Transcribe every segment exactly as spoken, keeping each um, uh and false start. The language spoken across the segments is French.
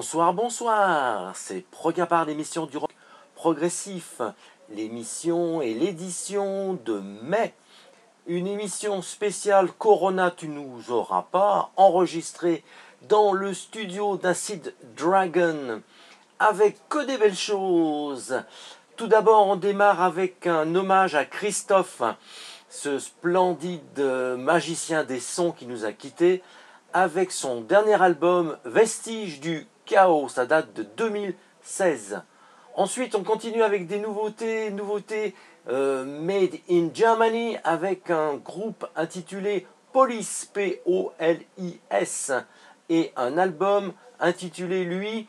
Bonsoir, bonsoir, c'est Progapar, l'émission du rock progressif, l'émission et l'édition de mai. Une émission spéciale Corona tu nous auras pas, enregistrée dans le studio d'Acid Dragon, avec que des belles choses. Tout d'abord, on démarre avec un hommage à Christophe, ce splendide magicien des sons qui nous a quittés, avec son dernier album Vestiges du Chaos, ça date de deux mille seize. Ensuite, on continue avec des nouveautés, nouveautés euh, made in Germany, avec un groupe intitulé Police, P O L I S, et un album intitulé, lui,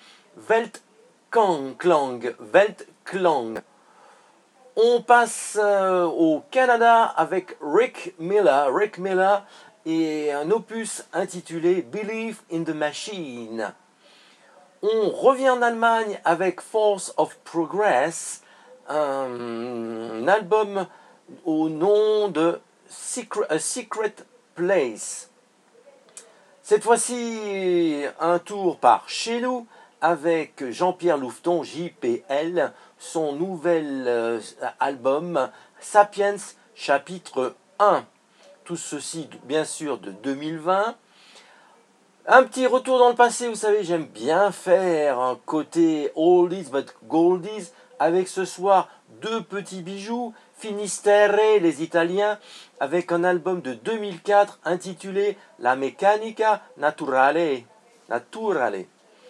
Weltklang, Weltklang. On passe euh, au Canada avec Rick Miller, Rick Miller, et un opus intitulé Believe in the Machine. On revient en Allemagne avec Force of Progress, un album au nom de Secret, A Secret Place. Cette fois-ci, un tour par chez nous avec Jean-Pierre Louveton, J P L, son nouvel euh, album Sapiens chapitre un. Tout ceci, bien sûr, de deux mille vingt. Un petit retour dans le passé, vous savez, j'aime bien faire un côté oldies but goldies, avec ce soir deux petits bijoux, Finisterre, les Italiens, avec un album de deux mille quatre intitulé La Meccanica Naturale. Naturale.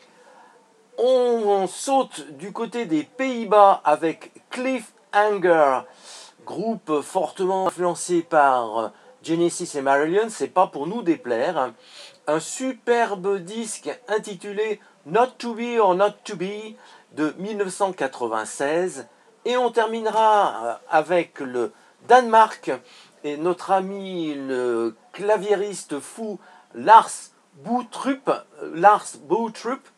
On, on saute du côté des Pays-Bas avec Cliffhanger, groupe fortement influencé par Genesis et Marillion, c'est pas pour nous déplaire. Un superbe disque intitulé Not to Be or Not to Be de mille neuf cent quatre-vingt-seize. Et on terminera avec le Danemark et notre ami le claviériste fou Lars Boutrup, Lars Boutrup,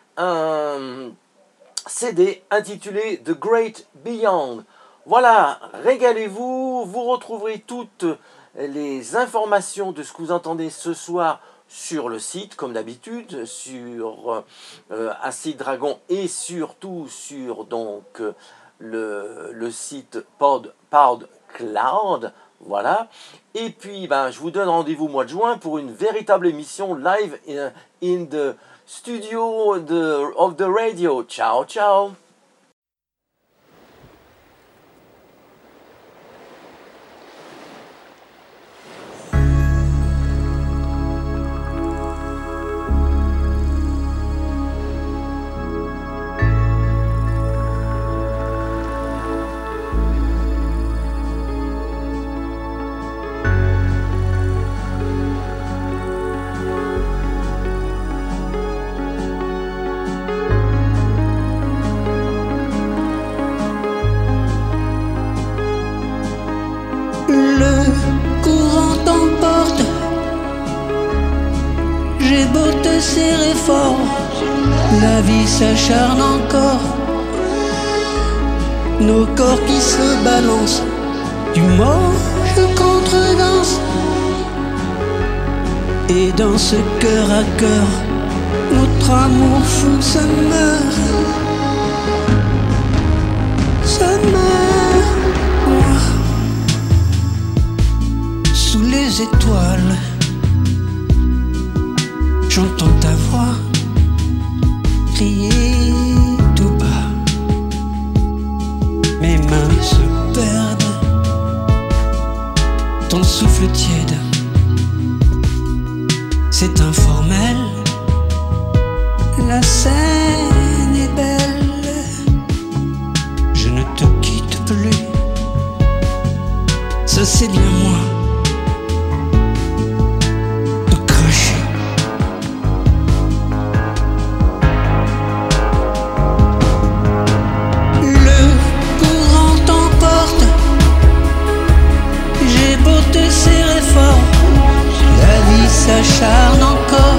un C D intitulé The Great Beyond. Voilà, régalez-vous, vous retrouverez toutes les informations de ce que vous entendez ce soir sur le site, comme d'habitude, sur euh, Acid Dragon et surtout sur donc le, le site Pod, PodCloud. Voilà. Et puis, ben, je vous donne rendez-vous au mois de juin pour une véritable émission live in, in the studio de, of the radio. Ciao, ciao. Serré fort, la vie s'acharne encore, nos corps qui se balancent, du mort je contredanse, et dans ce cœur à cœur, notre amour fou se meurt, se meurt, sous les étoiles. J'entends ta voix crier tout bas. Mes mains se perdent. Ton souffle tiède, c'est informel. La scène est belle. Je ne te quitte plus. Ça c'est bien moi. S'acharne encore,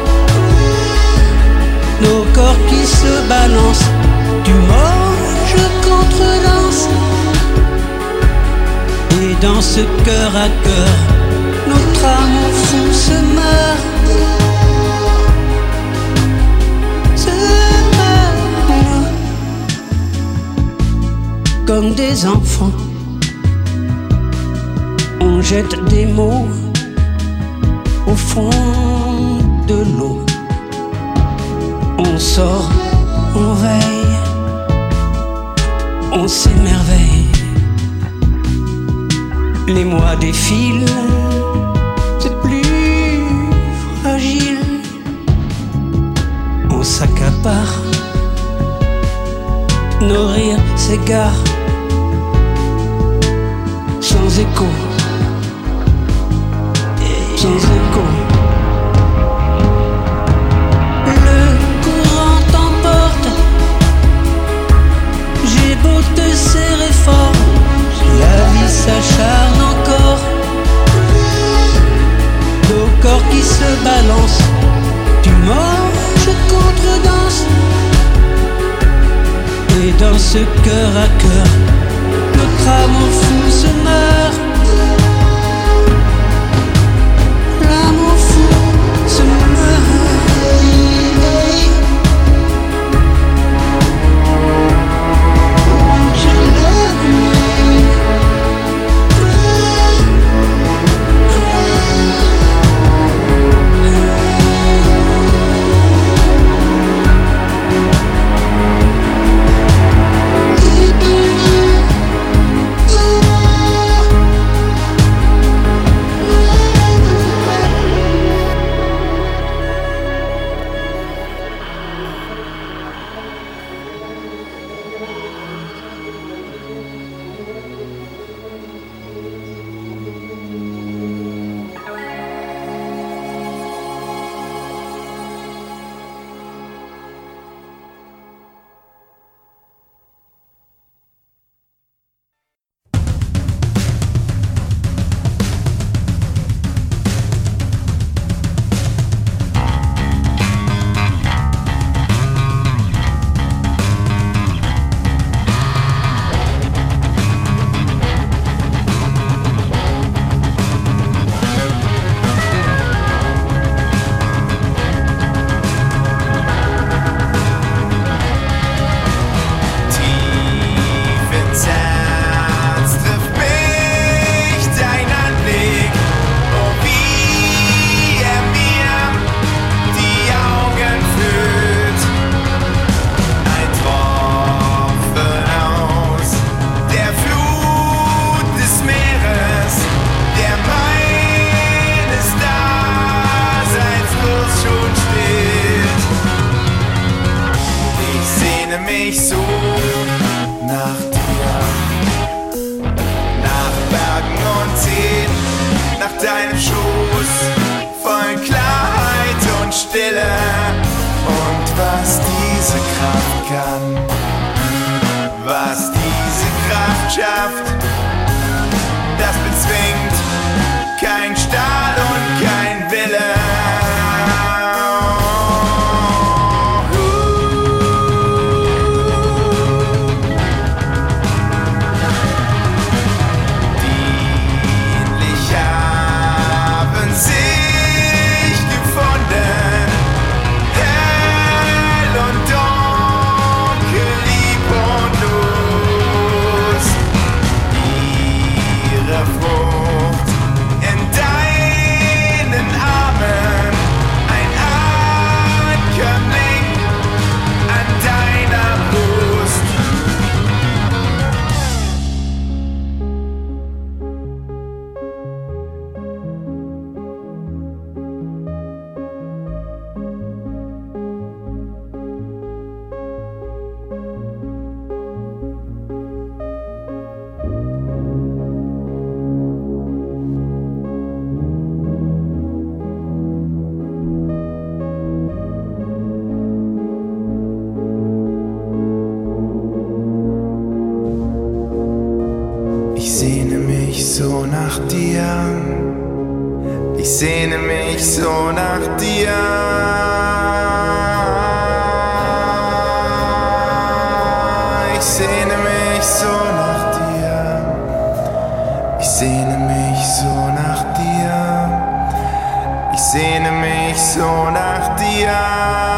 nos corps qui se balancent, du mort je contredanse, et dans ce cœur à cœur, notre amour fou se meurt, se comme des enfants. On jette des mots au fond de l'eau. On sort, on veille, on s'émerveille. Les mois défilent, c'est plus fragile. On s'accapare, nos rires s'égarent sans écho, sans écho. Le courant t'emporte, j'ai beau te serrer fort, la vie s'acharne encore. Nos corps qui se balancent, tu manges contre-danse. Et dans ce cœur à cœur, notre amour fou se meurt. L'amour fou se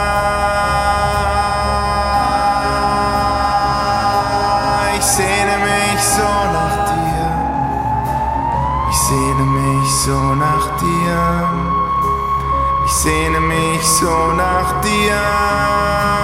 sehne mich nach dir.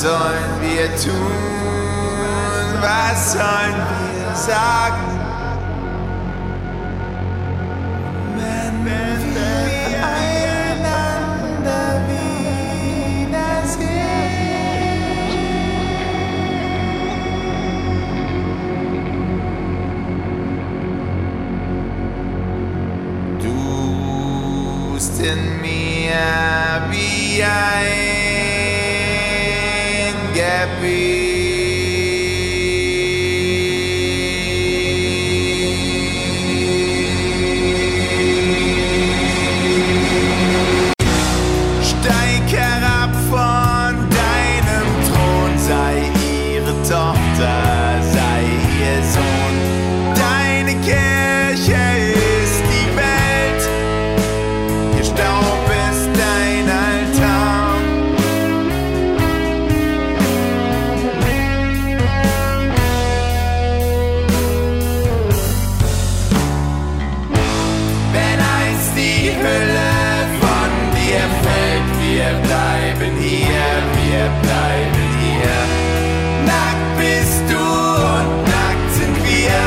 sollen wir tun? Was sollen wir sagen? Wenn wir einander wiedersehen. Du bist in mir wie ein Gebet. Steig herab von deinem Thron, sei ihre Tochter, sei ihr Sohn. Deine Kirche ist die Welt, ihr Staub ist dein Altar. Wenn einst die Hülle von dir fällt, wir bleiben hier, wir bleiben hier. Nackt bist du und nackt sind wir,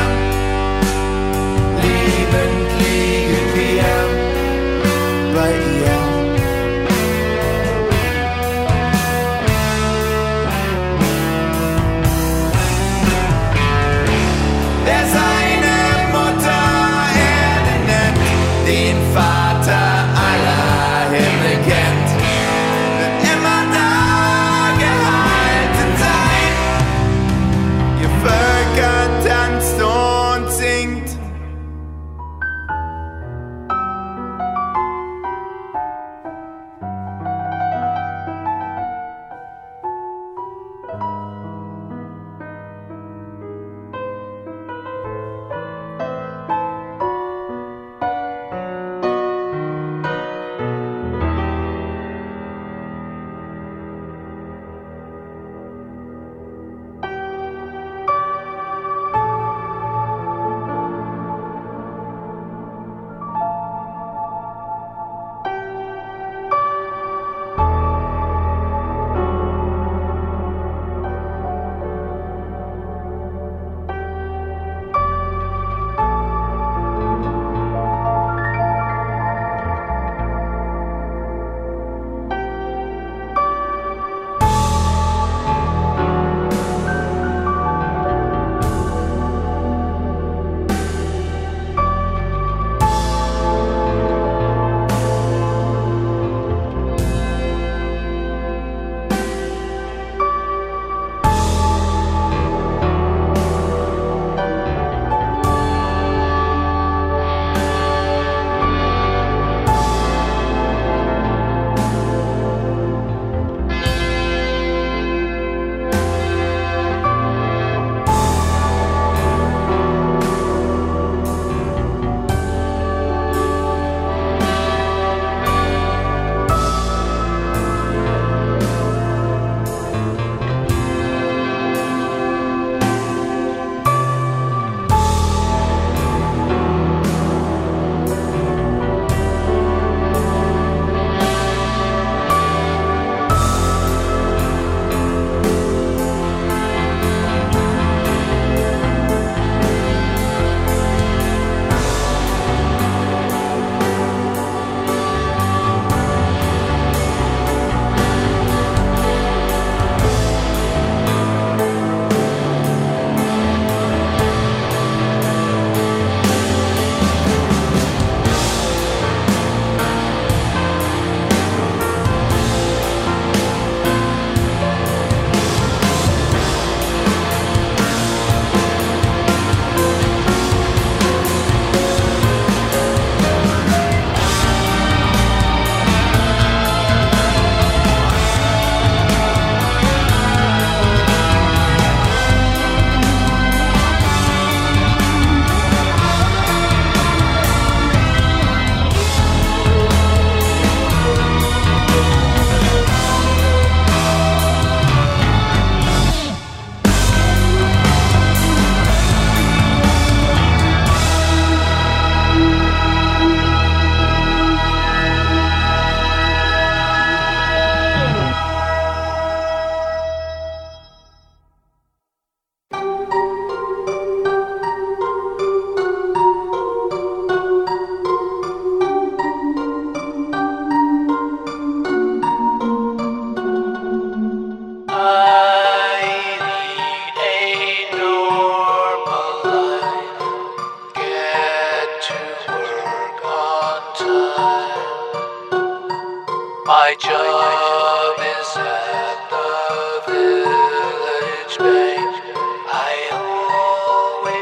liebend liegen wir bei ihr. Wer seine Mutter Erde nennt, den Vater aller Himmel kennt, wird immer da gehalten sein. Ihr Völker tanzt und singt.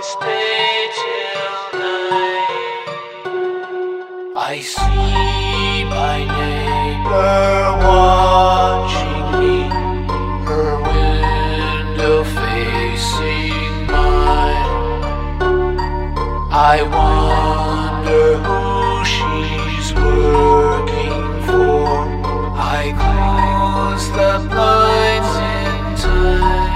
stay till night. I see my neighbor watching me, her window facing mine. I wonder who she's working for. I close the blinds in time.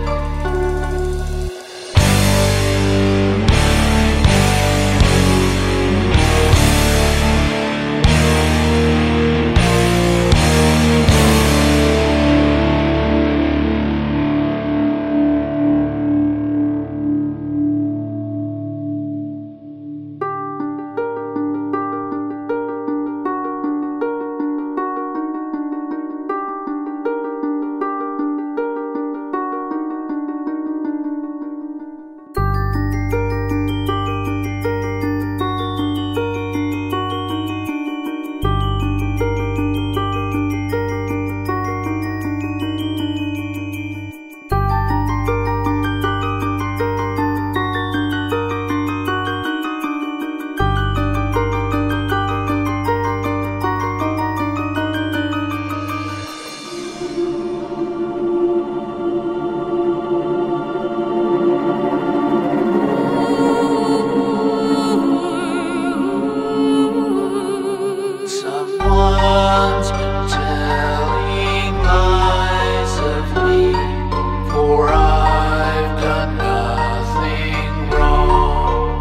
Someone's been telling lies of me, for I've done nothing wrong.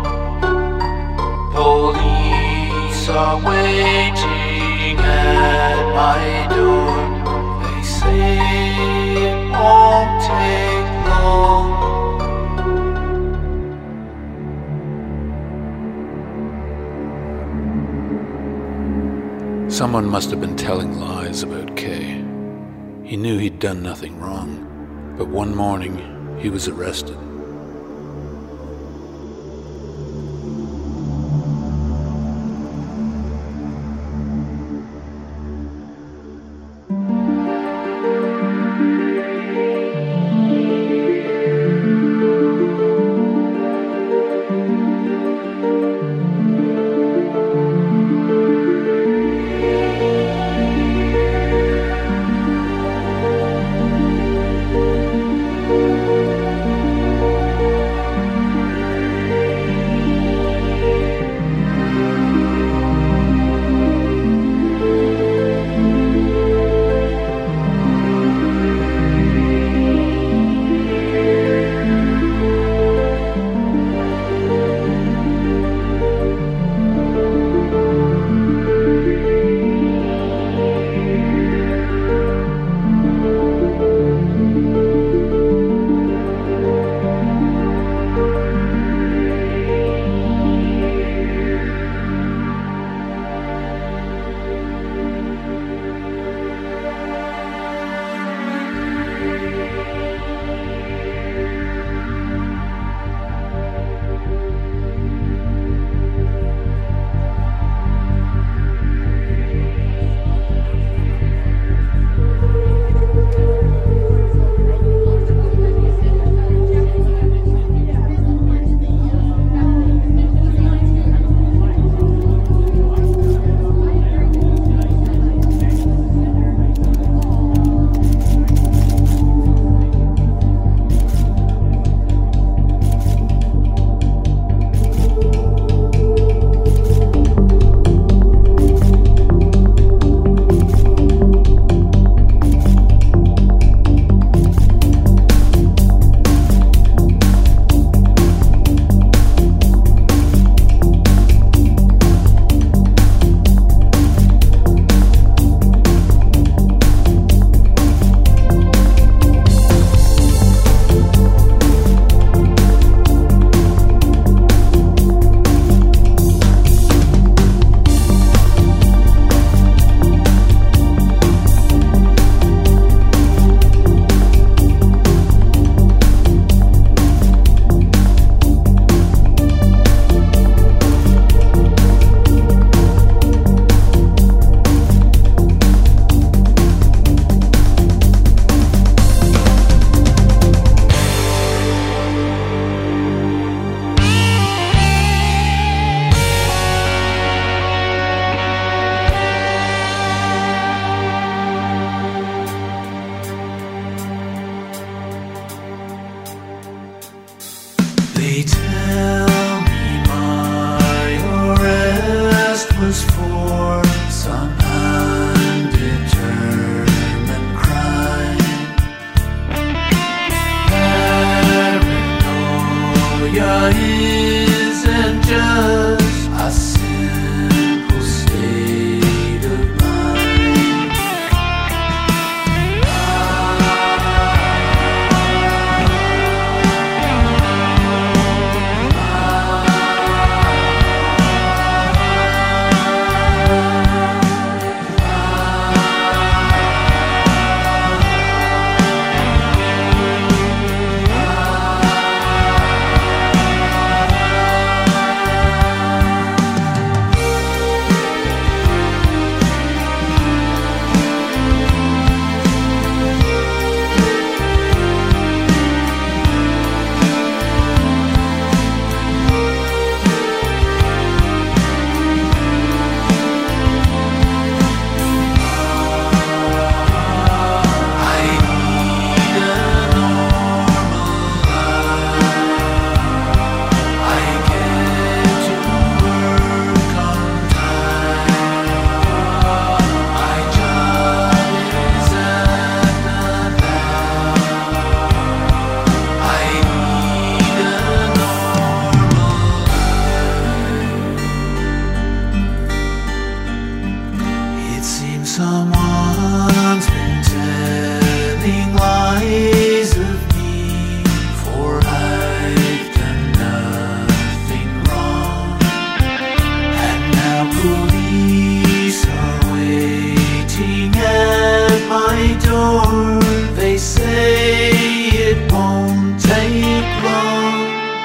Police are waiting at my door. They say it won't take long. Someone must have been telling lies about Kay. He knew he'd done nothing wrong, but one morning he was arrested. Tell me my arrest was for some undetermined crime. Paranoia isn't just a simple state of mind. Someone's been telling lies of me, for I've done nothing wrong. And now police are waiting at my door. They say it won't take long.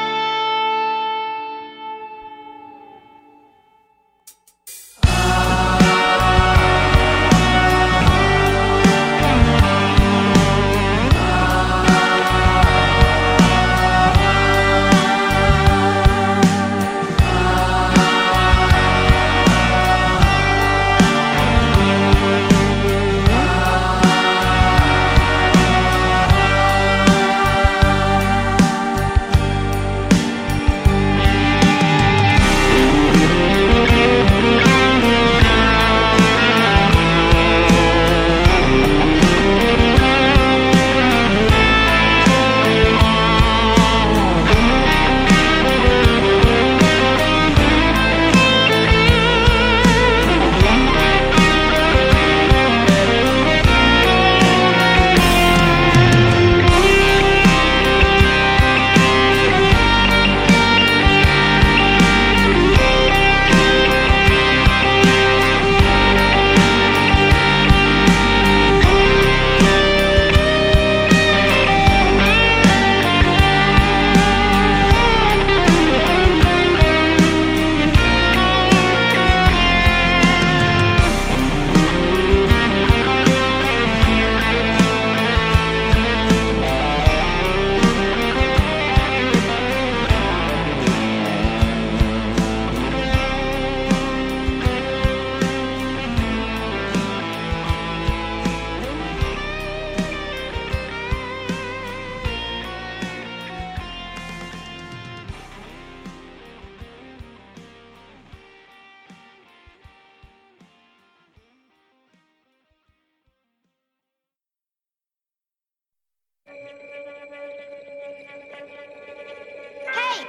Hey!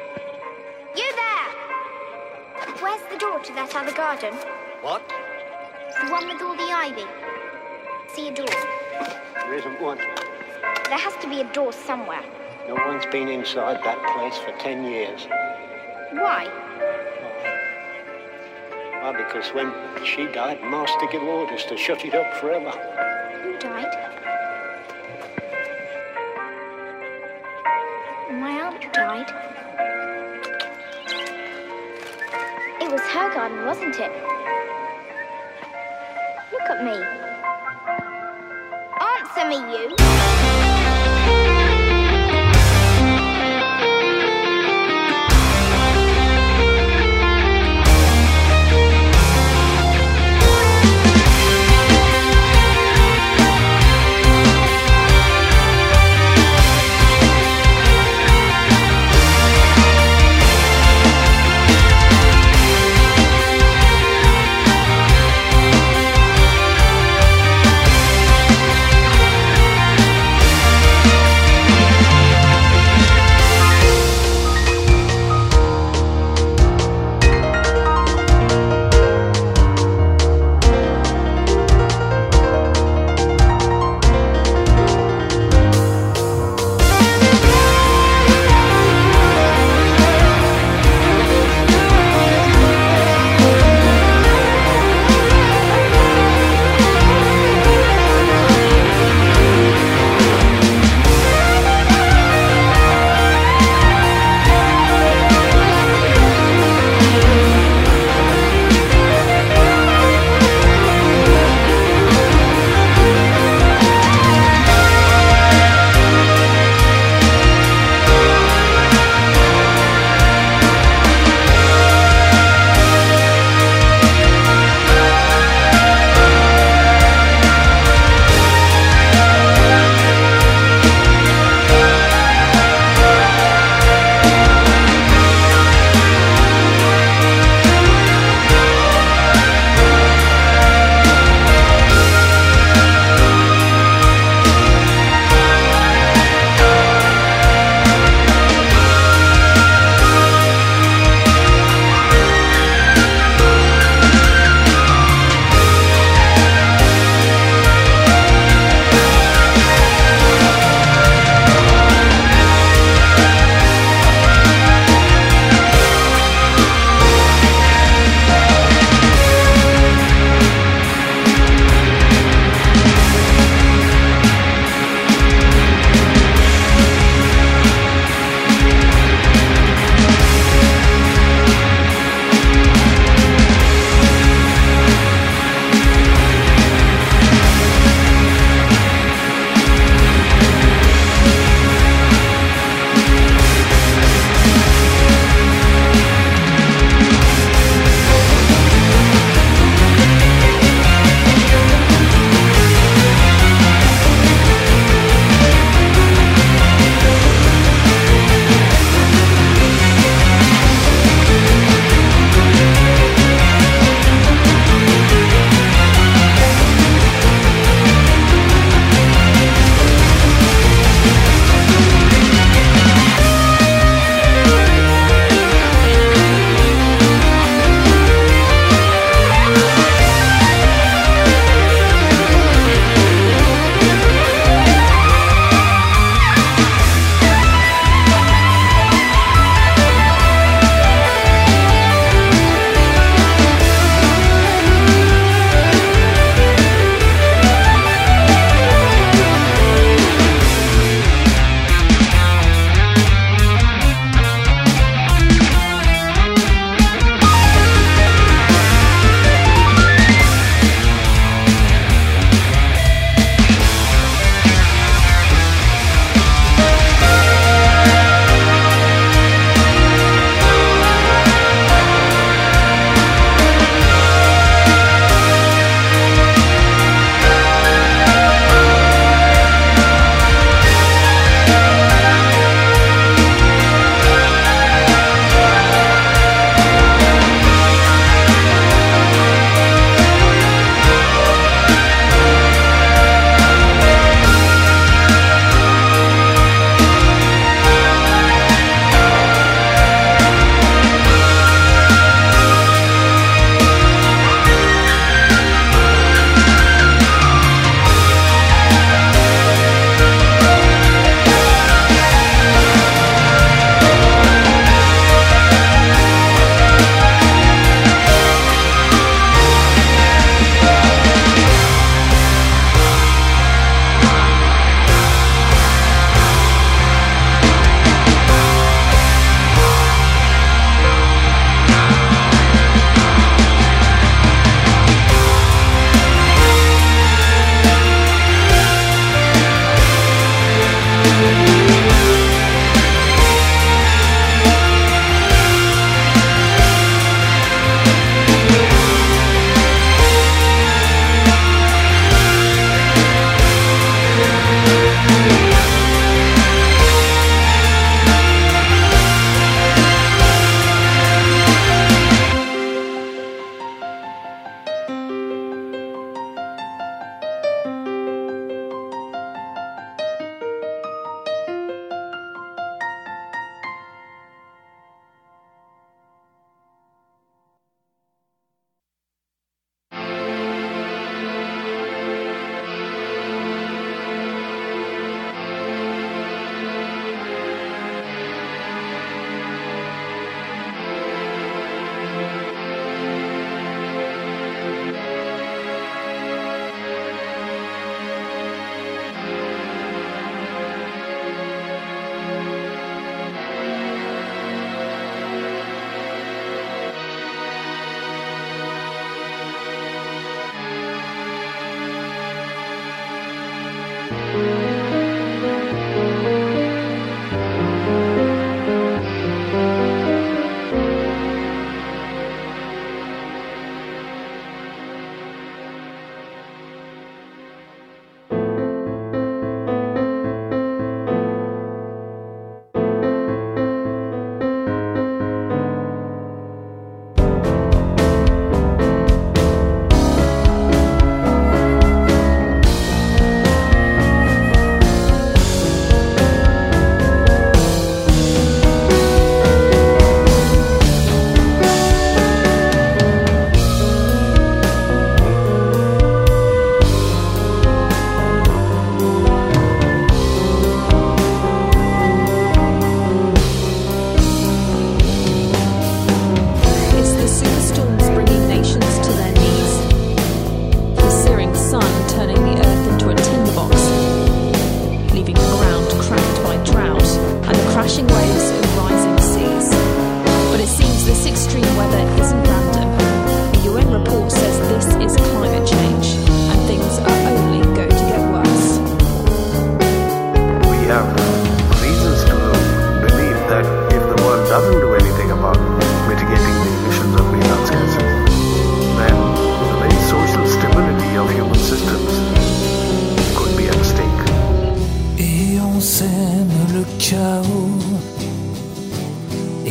You there! Where's the door to that other garden? What? The one with all the ivy. See a door? There isn't one. There has to be a door somewhere. No one's been inside that place for ten years. Why? Why, because when she died, Master gave orders to shut it up forever. Who died? My aunt died. It was her garden, wasn't it? Look at me. Answer me, you.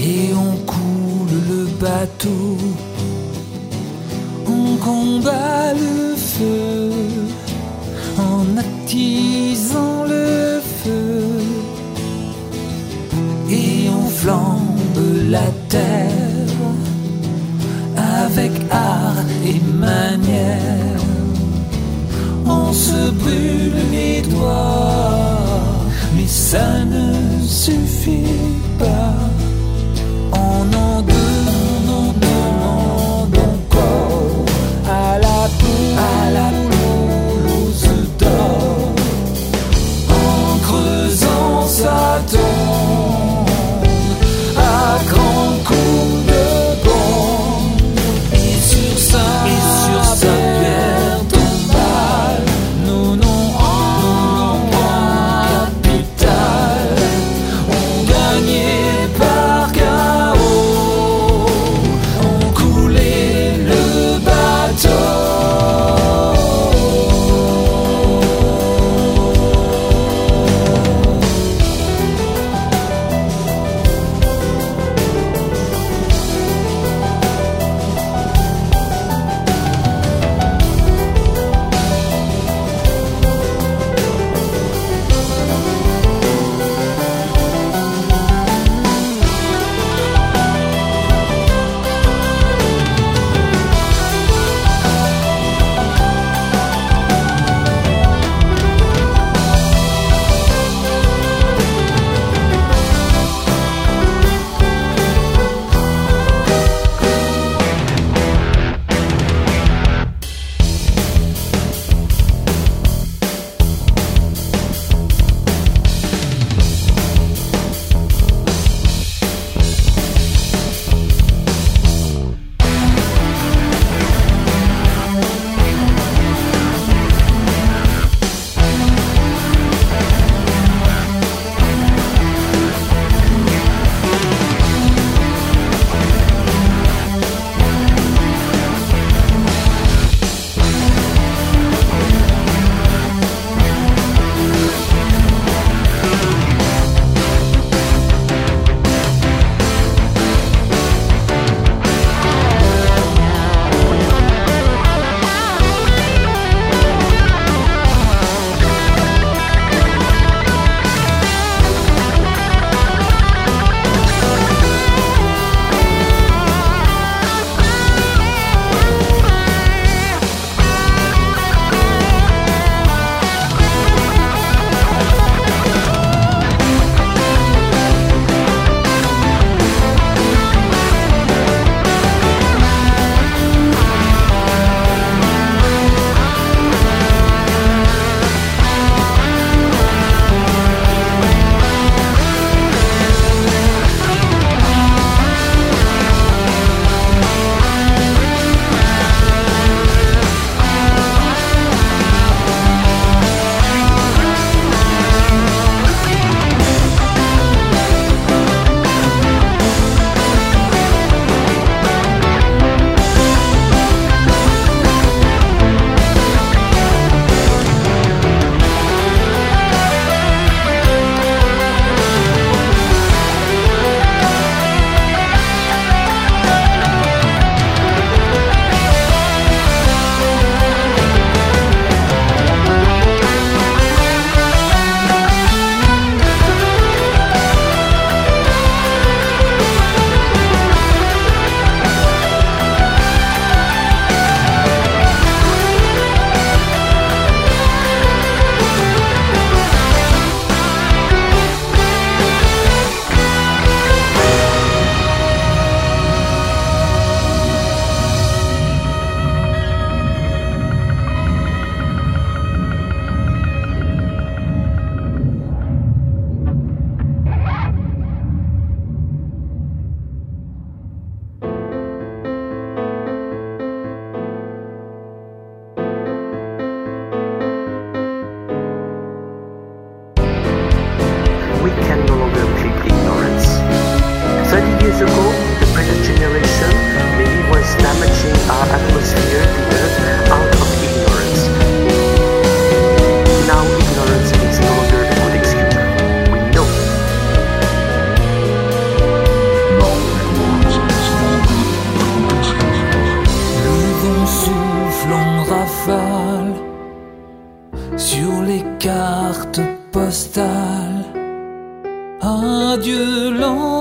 et on coule le bateau. On combat le feu en attisant le feu et on flambe la terre avec art et manière. On se brûle les doigts, mais ça ne suffit pas. On en demande, on en demande encore à la poule, à la poule aux œufs d'or. En creusant sa tombe à grands coups de bombe, et sur sa, et sur sa pierre tombale, nos noms en capitale ont gagné par K O, ont coulé le bateau.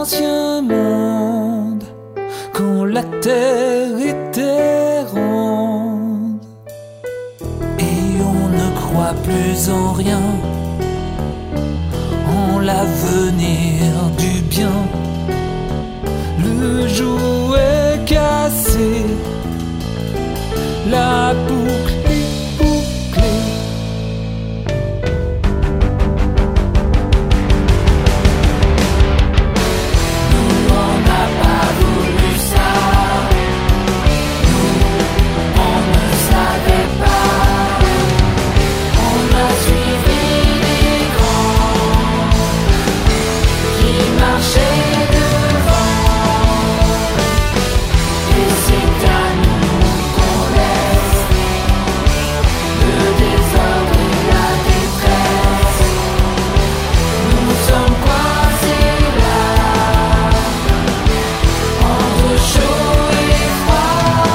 l'ancien monde, quand la terre était ronde, et on ne croit plus en rien, en l'avenir du bien. Le jouet cassé, la boucle est bouclée. Nous, on n'a pas voulu ça. Nous, on ne savait pas. On a suivi les grands qui marchaient devant. Et c'est à nous qu'on laisse le désordre et la détresse. Nous sommes coincés là, entre chaud et froid.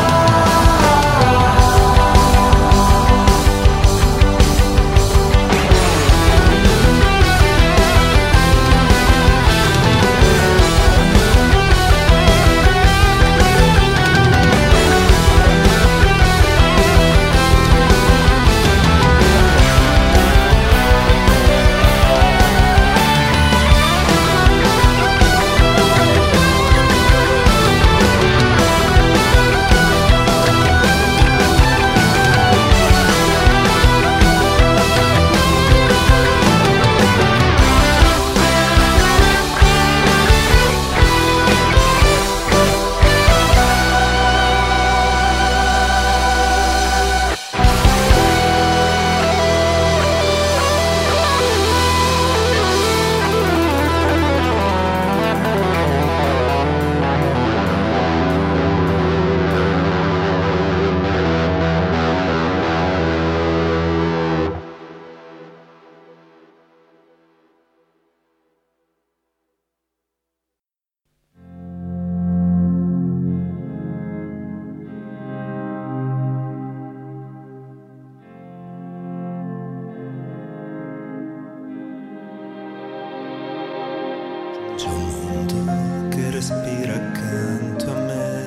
C'è un mondo che respira accanto a me,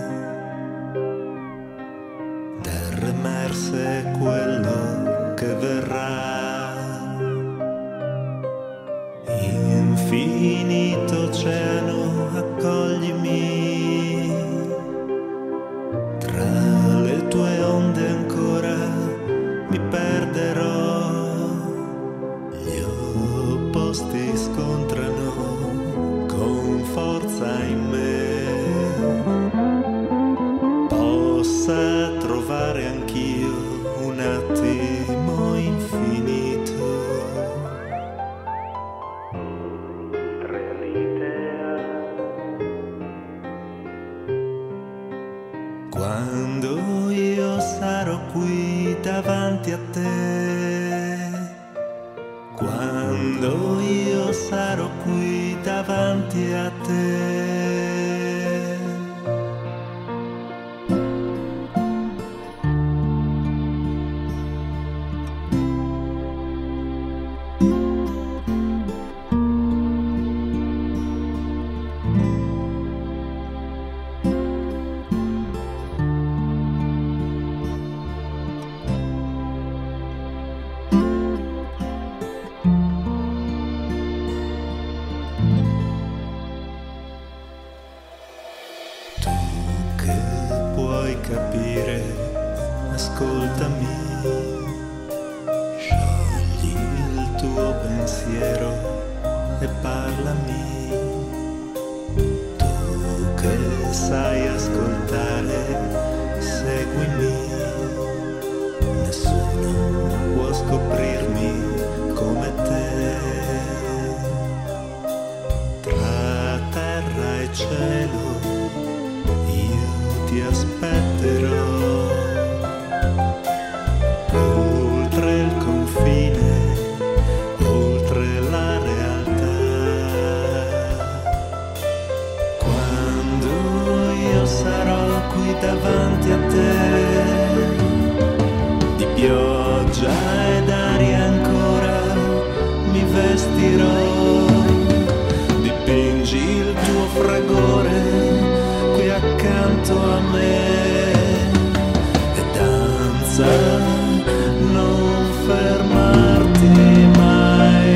terra emersa è quello che verrà, infinito oceano accoglimi, tra le tue onde ancora mi perderò, gli opposti scontrano con forza in me, possa trovare anch'io un attimo infinito tra l'idea. Quando io sarò qui davanti a te, quando io sarò qui davanti a te. Capire, ascoltami, sciogli il tuo pensiero e parlami, tu che sai ascoltare, seguimi, nessuno può scoprirmi come te, tra terra e cielo ti aspetterò, oltre il confine, oltre la realtà. Quando io sarò qui davanti a te, di pioggia ed aria ancora mi vestirò, dipingi il accanto a me e danza, non fermarti mai.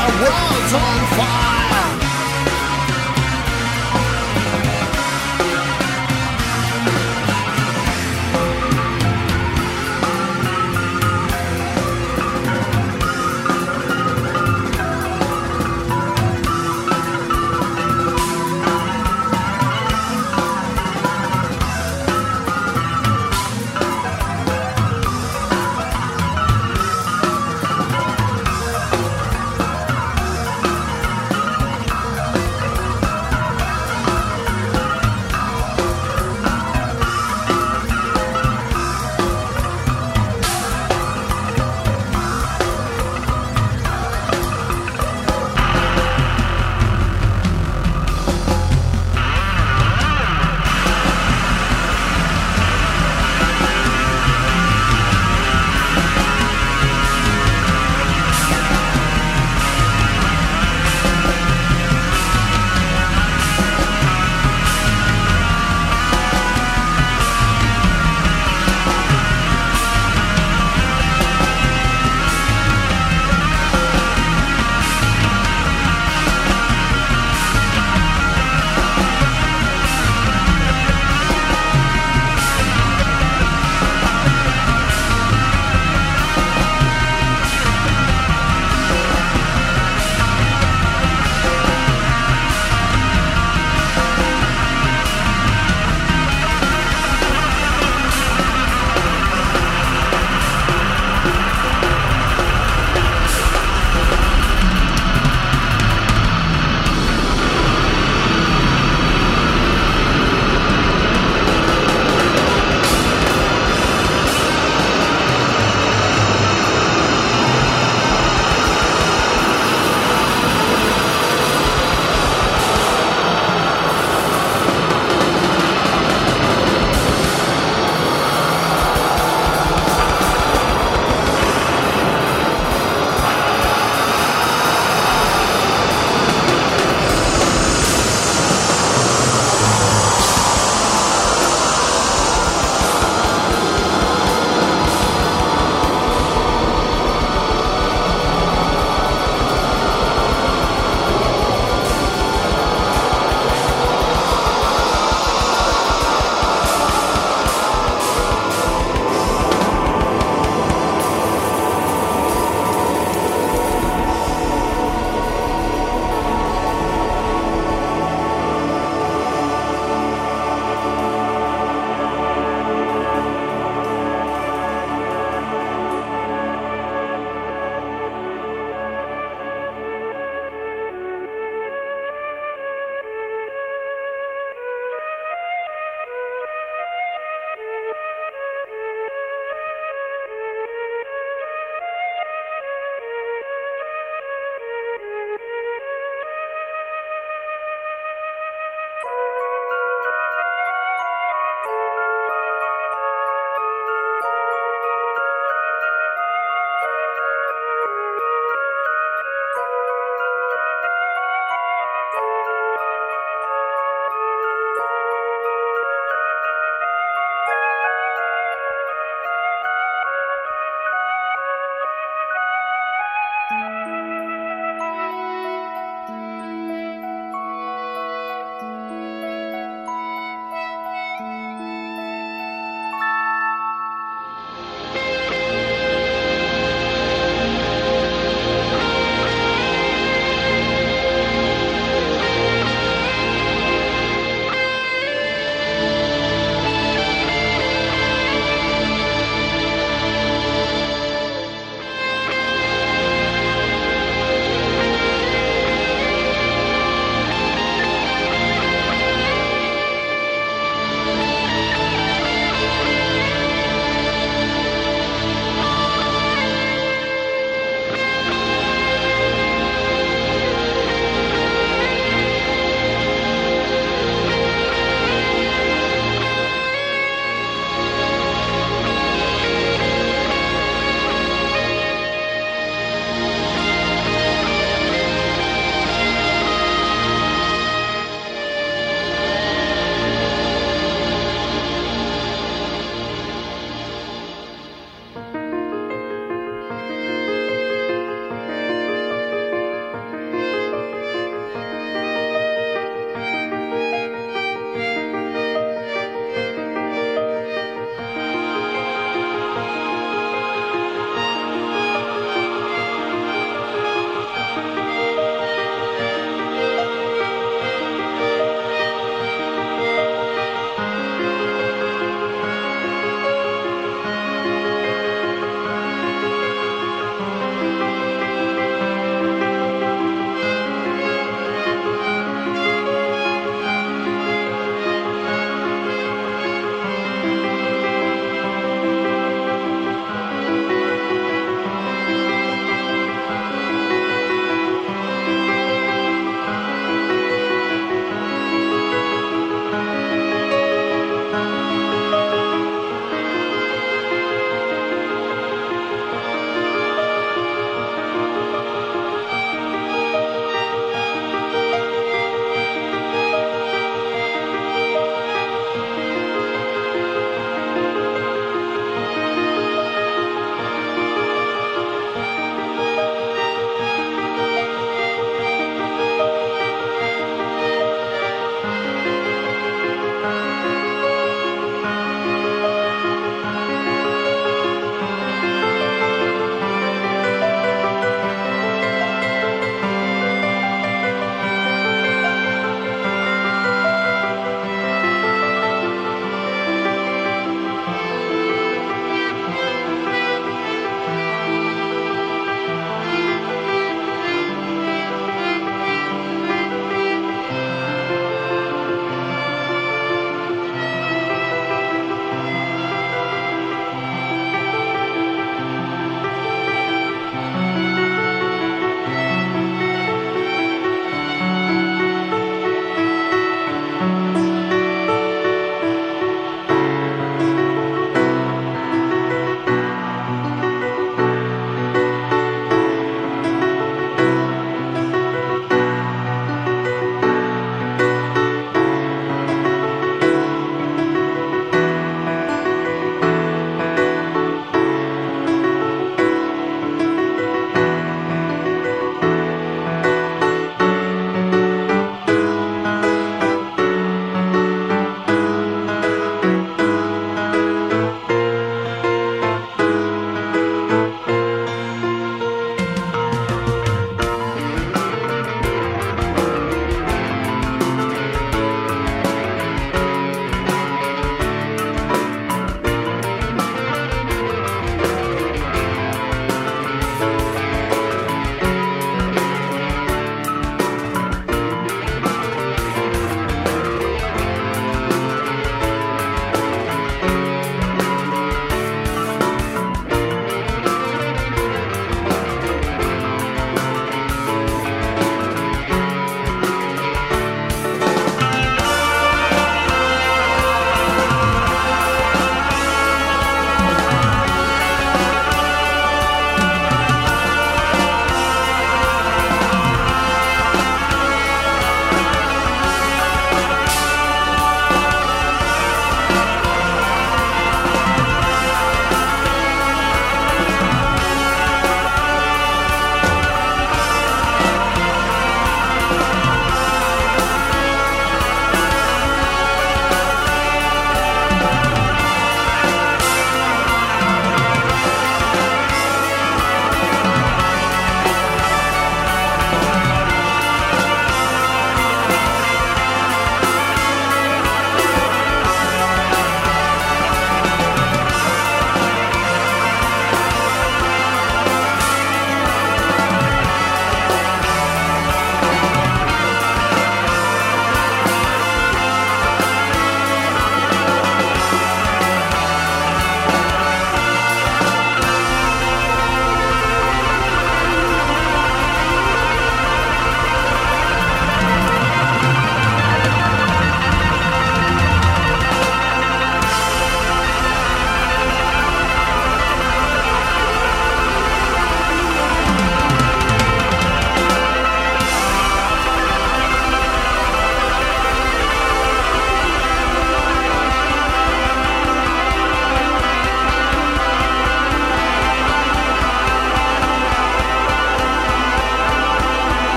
world's on fire.